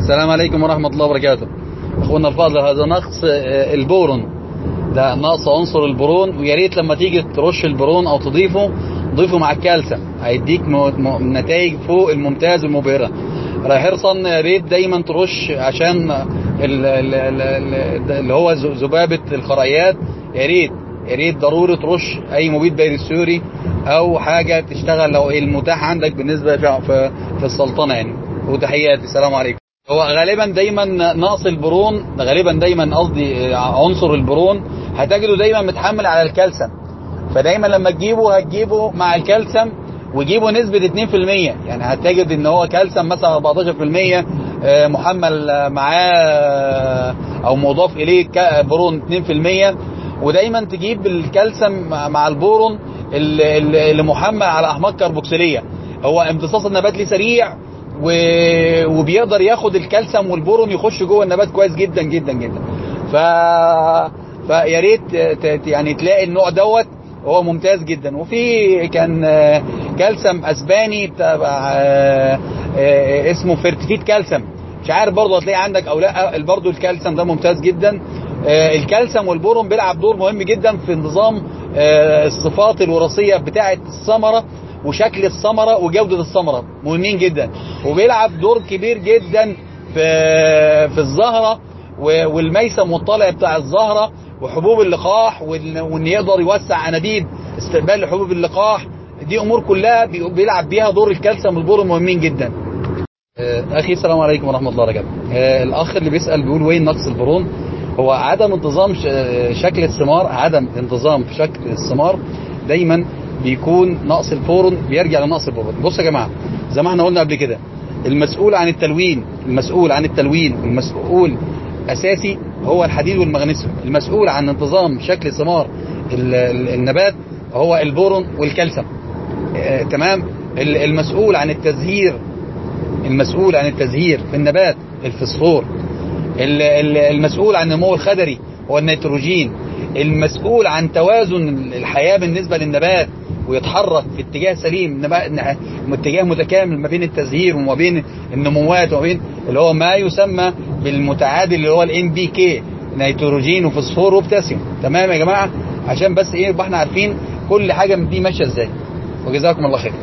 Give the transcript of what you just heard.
السلام عليكم ورحمة الله وبركاته. اخونا الفاضل، هذا نقص البورون، ده نقص عنصر البورون، ويا ريت لما تيجي ترش البورون او ضيفه مع الكالسيوم، هيديك نتائج فوق الممتاز والمبهرة. حرصا يا ريت دايما ترش عشان اللي هو ذبابة الخرائيات. يا ريت ضروري ترش اي مبيد بيرسوري او حاجة تشتغل لو المتاح عندك بالنسبة في السلطنة يعني. وتحياتي، السلام عليكم. هو غالبا دايما نقص البرون، غالبا دايما قصدي عنصر البرون هتجده دايما متحمل على الكالسيوم، فدايما لما هتجيبه مع الكالسيوم وجيبه نسبة 2%، يعني هتجد ان هو كالسيوم مثلا 14% محمل معاه او مضاف اليه برون 2%، ودايما تجيب الكالسيوم مع البورون اللي محمل على احماض كربوكسيلية. هو امتصاص النبات ليه سريع وبيقدر ياخد الكالسيوم والبورون يخش جوه النبات كويس جدا جدا جدا. فيا ريت يعني تلاقي النوع دوت هو ممتاز جدا. وفي كان كالسيوم اسباني بتاع اسمه فيرتيفيت كالسيوم، مش عارف برضه هتلاقي عندك او لا. برضه الكالسيوم ده ممتاز جدا. الكالسيوم والبورون بيلعب دور مهم جدا في نظام الصفات الوراثيه بتاعه الثمره وشكل الثمره وجوده الثمره، مهمين جدا. وبيلعب دور كبير جدا في الزهره والميسم والطالع بتاع الزهره وحبوب اللقاح، وان يقدر يوسع انابيب استقبال لحبوب اللقاح. دي امور كلها بيلعب بيها دور الكالسيوم والبورون، مهمين جدا. اخي السلام عليكم ورحمه الله وبركاته. الاخ اللي بيسال بيقول وين نقص البورون؟ هو عدم انتظام شكل الثمار، عدم انتظام في شكل الثمار دايما بيكون نقص البورون، بيرجع لنقص البورون. بصوا يا جماعه، زي ما احنا قلنا قبل كده، المسؤول عن التلوين المسؤول اساسي هو الحديد والمغنيسيوم. المسؤول عن انتظام شكل ثمار النبات هو البورون والكالسيوم. تمام. المسؤول عن التزهير في النبات الفسفور. المسؤول عن النمو الخضري هو النيتروجين. المسؤول عن توازن الحياة بالنسبة للنبات ويتحرك في اتجاه سليم، اتجاه متكامل ما بين التزهير وما بين النموات وما بين اللي هو ما يسمى بالمتعادل اللي هو الام بي كي، نيتروجين وفوسفور وبوتاسيوم. تمام يا جماعة، عشان بس يبقى احنا عارفين كل حاجة من دي ماشية ازاي. وجزاكم الله خير.